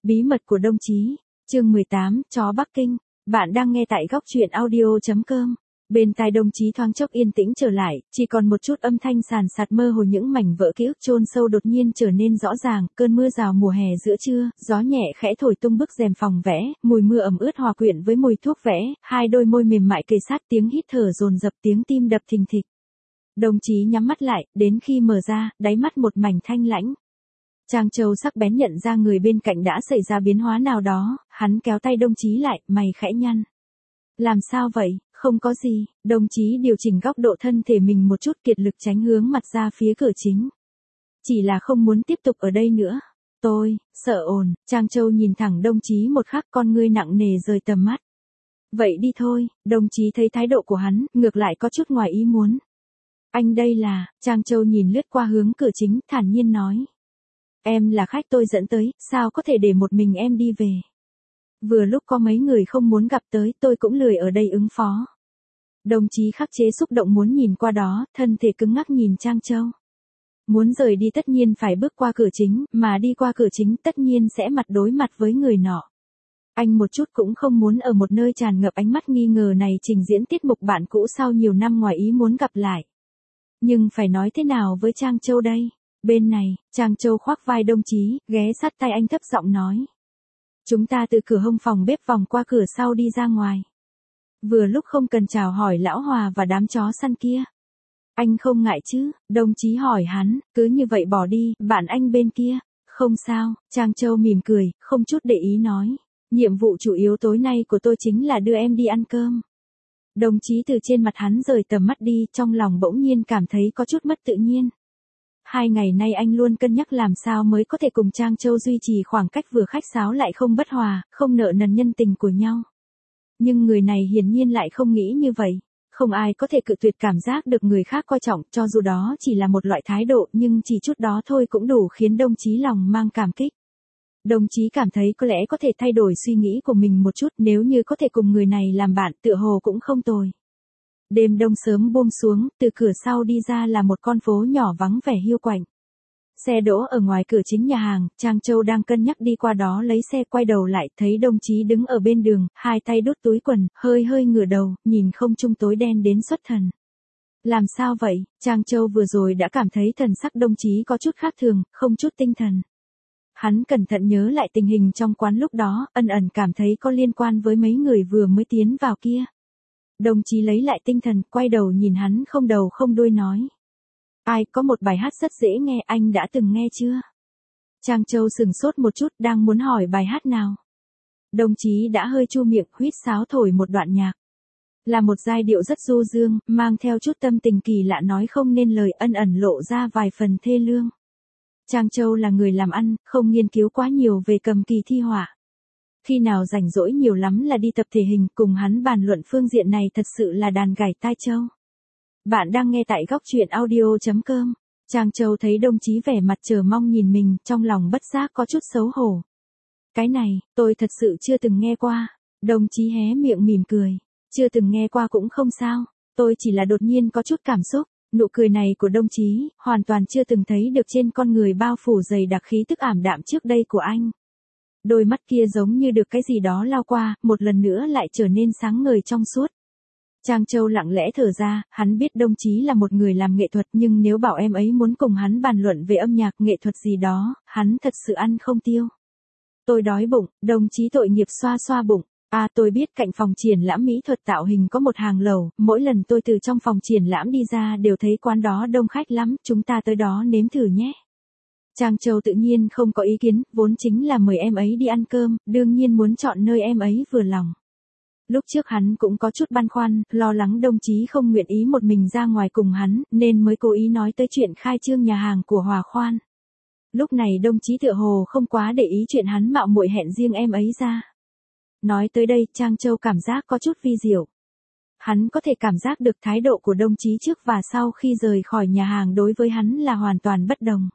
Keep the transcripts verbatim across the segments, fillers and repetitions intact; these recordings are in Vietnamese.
Bí mật của đồng chí, chương mười tám, chó Bắc Kinh. Bạn đang nghe tại góc truyện audio chấm com. Bên tai đồng chí thoáng chốc yên tĩnh trở lại, chỉ còn một chút âm thanh sàn sạt mơ hồ, những mảnh vỡ ký ức chôn sâu đột nhiên trở nên rõ ràng. Cơn mưa rào mùa hè giữa trưa, gió nhẹ khẽ thổi tung bức rèm phòng vẽ, mùi mưa ẩm ướt hòa quyện với mùi thuốc vẽ, hai đôi môi mềm mại kề sát, tiếng hít thở dồn dập, tiếng tim đập thình thịch. Đồng chí nhắm mắt lại, đến khi mở ra, đáy mắt một mảnh thanh lãnh. Trang Châu sắc bén nhận ra người bên cạnh đã xảy ra biến hóa nào đó, hắn kéo tay đồng chí lại, mày khẽ nhăn. Làm sao vậy? Không có gì. Đồng chí điều chỉnh góc độ thân thể mình một chút, kiệt lực tránh hướng mặt ra phía cửa chính. Chỉ là không muốn tiếp tục ở đây nữa. Tôi, sợ ồn. Trang Châu nhìn thẳng đồng chí một khắc, con ngươi nặng nề rời tầm mắt. Vậy đi thôi. Đồng chí thấy thái độ của hắn, ngược lại có chút ngoài ý muốn. Anh đây là, Trang Châu nhìn lướt qua hướng cửa chính, thản nhiên nói. Em là khách tôi dẫn tới, sao có thể để một mình em đi về. Vừa lúc có mấy người không muốn gặp tới, tôi cũng lười ở đây ứng phó. Đồng chí khắc chế xúc động muốn nhìn qua đó, thân thể cứng ngắc nhìn Trang Châu. Muốn rời đi tất nhiên phải bước qua cửa chính, mà đi qua cửa chính tất nhiên sẽ mặt đối mặt với người nọ. Anh một chút cũng không muốn ở một nơi tràn ngập ánh mắt nghi ngờ này trình diễn tiết mục bạn cũ sau nhiều năm ngoài ý muốn gặp lại. Nhưng phải nói thế nào với Trang Châu đây? Bên này, Trang Châu khoác vai đồng chí, ghé sát tay anh thấp giọng nói. Chúng ta từ cửa hông phòng bếp vòng qua cửa sau đi ra ngoài. Vừa lúc không cần chào hỏi lão Hòa và đám chó săn kia. Anh không ngại chứ? Đồng chí hỏi hắn, cứ như vậy bỏ đi, bạn anh bên kia. Không sao, Trang Châu mỉm cười, không chút để ý nói. Nhiệm vụ chủ yếu tối nay của tôi chính là đưa em đi ăn cơm. Đồng chí từ trên mặt hắn rời tầm mắt đi, trong lòng bỗng nhiên cảm thấy có chút mất tự nhiên. Hai ngày nay anh luôn cân nhắc làm sao mới có thể cùng Trang Châu duy trì khoảng cách vừa khách sáo lại không bất hòa, không nợ nần nhân tình của nhau. Nhưng người này hiển nhiên lại không nghĩ như vậy. Không ai có thể cự tuyệt cảm giác được người khác coi trọng, cho dù đó chỉ là một loại thái độ, nhưng chỉ chút đó thôi cũng đủ khiến đồng chí lòng mang cảm kích. Đồng chí cảm thấy có lẽ có thể thay đổi suy nghĩ của mình một chút, nếu như có thể cùng người này làm bạn, tựa hồ cũng không tồi. Đêm đông sớm buông xuống, từ cửa sau đi ra là một con phố nhỏ vắng vẻ hiu quạnh. Xe đỗ ở ngoài cửa chính nhà hàng, Trang Châu đang cân nhắc đi qua đó lấy xe, quay đầu lại, thấy đồng chí đứng ở bên đường, hai tay đút túi quần, hơi hơi ngửa đầu, nhìn không trung tối đen đến xuất thần. Làm sao vậy? Trang Châu vừa rồi đã cảm thấy thần sắc đồng chí có chút khác thường, không chút tinh thần. Hắn cẩn thận nhớ lại tình hình trong quán lúc đó, ẩn ẩn cảm thấy có liên quan với mấy người vừa mới tiến vào kia. Đồng chí lấy lại tinh thần, quay đầu nhìn hắn không đầu không đuôi nói. Ai, có một bài hát rất dễ nghe, anh đã từng nghe chưa? Trang Châu sừng sốt một chút, đang muốn hỏi bài hát nào. Đồng chí đã hơi chu miệng, huýt sáo thổi một đoạn nhạc. Là một giai điệu rất du dương, mang theo chút tâm tình kỳ lạ nói không nên lời, ân ẩn lộ ra vài phần thê lương. Trang Châu là người làm ăn, không nghiên cứu quá nhiều về cầm kỳ thi họa. Khi nào rảnh rỗi nhiều lắm là đi tập thể hình, cùng hắn bàn luận phương diện này thật sự là đàn gảy tai châu. Bạn đang nghe tại góc truyện audio chấm com. Trang Châu thấy đồng chí vẻ mặt chờ mong nhìn mình, trong lòng bất giác có chút xấu hổ. Cái này, tôi thật sự chưa từng nghe qua. Đồng chí hé miệng mỉm cười. Chưa từng nghe qua cũng không sao, tôi chỉ là đột nhiên có chút cảm xúc. Nụ cười này của đồng chí, hoàn toàn chưa từng thấy được trên con người bao phủ dày đặc khí tức ảm đạm trước đây của anh. Đôi mắt kia giống như được cái gì đó lao qua, một lần nữa lại trở nên sáng ngời trong suốt. Trang Châu lặng lẽ thở ra, hắn biết đồng chí là một người làm nghệ thuật, nhưng nếu bảo em ấy muốn cùng hắn bàn luận về âm nhạc nghệ thuật gì đó, hắn thật sự ăn không tiêu. Tôi đói bụng, đồng chí tội nghiệp xoa xoa bụng. À, tôi biết cạnh phòng triển lãm mỹ thuật tạo hình có một hàng lầu, mỗi lần tôi từ trong phòng triển lãm đi ra đều thấy quán đó đông khách lắm, chúng ta tới đó nếm thử nhé. Trang Châu tự nhiên không có ý kiến, vốn chính là mời em ấy đi ăn cơm, đương nhiên muốn chọn nơi em ấy vừa lòng. Lúc trước hắn cũng có chút băn khoăn, lo lắng đồng chí không nguyện ý một mình ra ngoài cùng hắn, nên mới cố ý nói tới chuyện khai trương nhà hàng của Hòa Khoan. Lúc này đồng chí tựa hồ không quá để ý chuyện hắn mạo muội hẹn riêng em ấy ra. Nói tới đây, Trang Châu cảm giác có chút vi diệu. Hắn có thể cảm giác được thái độ của đồng chí trước và sau khi rời khỏi nhà hàng đối với hắn là hoàn toàn bất đồng.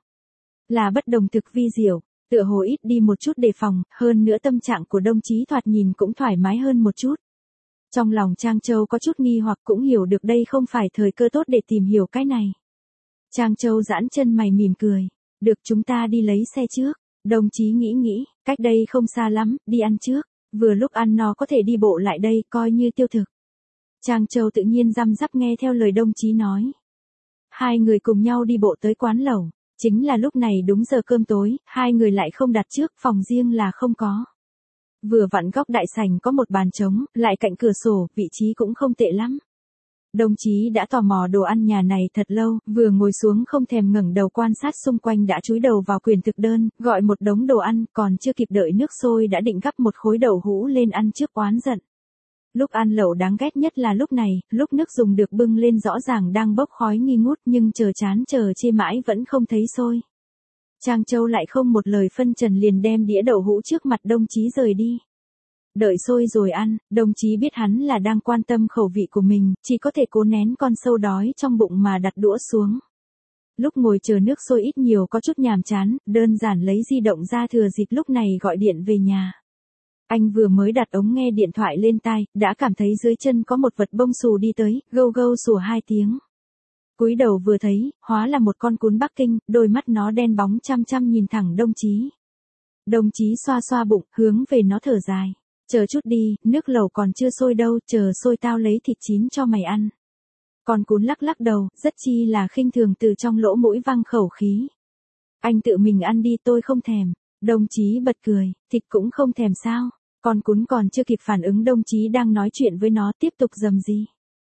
Là bất đồng thực vi diệu, tựa hồ ít đi một chút đề phòng, hơn nữa tâm trạng của đồng chí thoạt nhìn cũng thoải mái hơn một chút. Trong lòng Trang Châu có chút nghi hoặc, cũng hiểu được đây không phải thời cơ tốt để tìm hiểu cái này. Trang Châu giãn chân mày mỉm cười. Được, chúng ta đi lấy xe trước. Đồng chí nghĩ nghĩ, cách đây không xa lắm, đi ăn trước, vừa lúc ăn no có thể đi bộ lại đây, coi như tiêu thực. Trang Châu tự nhiên răm rắp nghe theo lời đồng chí nói. Hai người cùng nhau đi bộ tới quán lẩu, chính là lúc này đúng giờ cơm tối, hai người lại không đặt trước, phòng riêng là không có. Vừa vặn góc đại sảnh có một bàn trống, lại cạnh cửa sổ, vị trí cũng không tệ lắm. Đồng chí đã tò mò đồ ăn nhà này thật lâu, vừa ngồi xuống không thèm ngẩng đầu quan sát xung quanh đã chúi đầu vào quyển thực đơn, gọi một đống đồ ăn, còn chưa kịp đợi nước sôi đã định gắp một khối đậu hũ lên ăn trước oán giận. Lúc ăn lẩu đáng ghét nhất là lúc này, lúc nước dùng được bưng lên rõ ràng đang bốc khói nghi ngút nhưng chờ chán chờ chê mãi vẫn không thấy sôi. Trang Châu lại không một lời phân trần liền đem đĩa đậu hũ trước mặt đồng chí rời đi. Đợi sôi rồi ăn, đồng chí biết hắn là đang quan tâm khẩu vị của mình, chỉ có thể cố nén con sâu đói trong bụng mà đặt đũa xuống. Lúc ngồi chờ nước sôi ít nhiều có chút nhàm chán, đơn giản lấy di động ra thừa dịp lúc này gọi điện về nhà. Anh vừa mới đặt ống nghe điện thoại lên tai, đã cảm thấy dưới chân có một vật bông xù đi tới, gâu gâu sủa hai tiếng. Cúi đầu vừa thấy, hóa là một con cún Bắc Kinh, đôi mắt nó đen bóng chăm chăm nhìn thẳng đồng chí. Đồng chí xoa xoa bụng, hướng về nó thở dài. Chờ chút đi, nước lẩu còn chưa sôi đâu, chờ sôi tao lấy thịt chín cho mày ăn. Con cún lắc lắc đầu, rất chi là khinh thường từ trong lỗ mũi văng khẩu khí. Anh tự mình ăn đi, tôi không thèm. Đồng chí bật cười, thịt cũng không thèm sao? Con cún còn chưa kịp phản ứng đồng chí đang nói chuyện với nó tiếp tục rầm rì.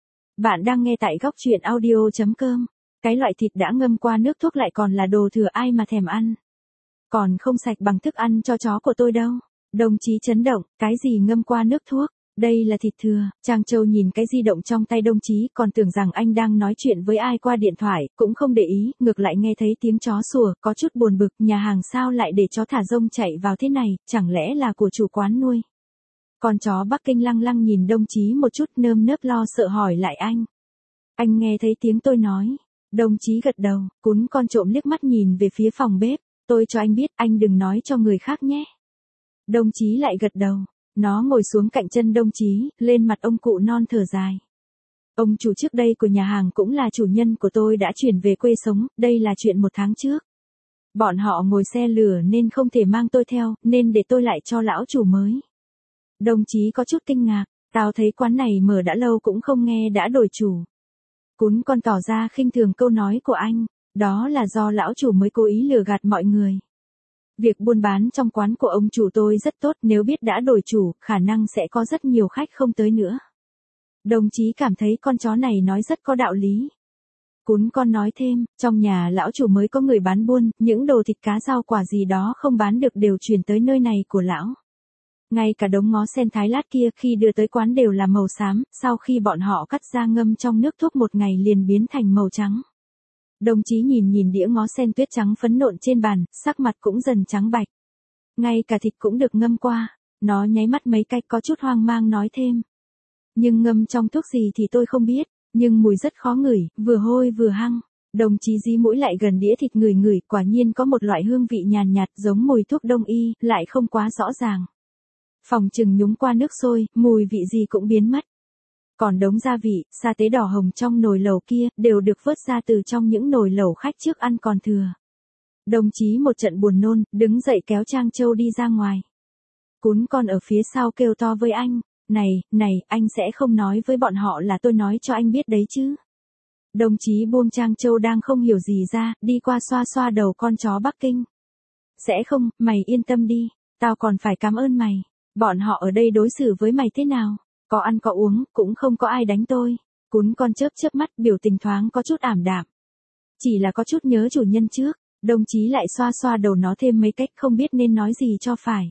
Bạn đang nghe tại góc truyện audio chấm com. Cái loại thịt đã ngâm qua nước thuốc lại còn là đồ thừa ai mà thèm ăn. Còn không sạch bằng thức ăn cho chó của tôi đâu. Đồng chí chấn động, cái gì ngâm qua nước thuốc, đây là thịt thừa. Trang Châu nhìn cái di động trong tay đồng chí còn tưởng rằng anh đang nói chuyện với ai qua điện thoại, cũng không để ý, ngược lại nghe thấy tiếng chó sủa, có chút buồn bực, nhà hàng sao lại để chó thả rông chạy vào thế này, chẳng lẽ là của chủ quán nuôi. Con chó Bắc Kinh lăng lăng nhìn đồng chí một chút nơm nớp lo sợ hỏi lại anh. Anh nghe thấy tiếng tôi nói. Đồng chí gật đầu, cún con trộm liếc mắt nhìn về phía phòng bếp, tôi cho anh biết anh đừng nói cho người khác nhé. Đồng chí lại gật đầu, nó ngồi xuống cạnh chân đồng chí, lên mặt ông cụ non thở dài. Ông chủ trước đây của nhà hàng cũng là chủ nhân của tôi đã chuyển về quê sống, đây là chuyện một tháng trước. Bọn họ ngồi xe lửa nên không thể mang tôi theo, nên để tôi lại cho lão chủ mới. Đồng chí có chút kinh ngạc, tao thấy quán này mở đã lâu cũng không nghe đã đổi chủ. Cún con tỏ ra khinh thường câu nói của anh, đó là do lão chủ mới cố ý lừa gạt mọi người. Việc buôn bán trong quán của ông chủ tôi rất tốt, nếu biết đã đổi chủ, khả năng sẽ có rất nhiều khách không tới nữa. Đồng chí cảm thấy con chó này nói rất có đạo lý. Cún con nói thêm, trong nhà lão chủ mới có người bán buôn, những đồ thịt cá rau quả gì đó không bán được đều chuyển tới nơi này của lão. Ngay cả đống ngó sen thái lát kia khi đưa tới quán đều là màu xám, sau khi bọn họ cắt ra ngâm trong nước thuốc một ngày liền biến thành màu trắng. Đồng chí nhìn nhìn đĩa ngó sen tuyết trắng phấn nộn trên bàn, sắc mặt cũng dần trắng bạch. Ngay cả thịt cũng được ngâm qua, nó nháy mắt mấy cái có chút hoang mang nói thêm. Nhưng ngâm trong thuốc gì thì tôi không biết, nhưng mùi rất khó ngửi, vừa hôi vừa hăng. Đồng chí dí mũi lại gần đĩa thịt ngửi ngửi, quả nhiên có một loại hương vị nhàn nhạt giống mùi thuốc đông y, lại không quá rõ ràng. Phòng chừng nhúng qua nước sôi, mùi vị gì cũng biến mất. Còn đống gia vị, sa tế đỏ hồng trong nồi lẩu kia, đều được vớt ra từ trong những nồi lẩu khách trước ăn còn thừa. Đồng chí một trận buồn nôn, đứng dậy kéo Trang Châu đi ra ngoài. Cún con ở phía sau kêu to với anh, này, này, anh sẽ không nói với bọn họ là tôi nói cho anh biết đấy chứ. Đồng chí buông Trang Châu đang không hiểu gì ra, đi qua xoa xoa đầu con chó Bắc Kinh. Sẽ không, mày yên tâm đi, tao còn phải cảm ơn mày. Bọn họ ở đây đối xử với mày thế nào? Có ăn có uống, cũng không có ai đánh tôi. Cún con chớp chớp mắt, biểu tình thoáng có chút ảm đạm. Chỉ là có chút nhớ chủ nhân trước. Đồng chí lại xoa xoa đầu nó thêm mấy cách không biết nên nói gì cho phải.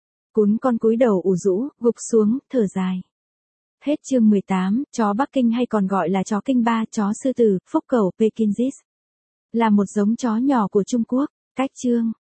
Cún con cúi đầu ủ rũ, gục xuống, thở dài. Hết chương mười tám, chó Bắc Kinh hay còn gọi là chó Kinh Ba, chó sư tử, phúc cẩu, Pekingese. Là một giống chó nhỏ của Trung Quốc. Cách chương.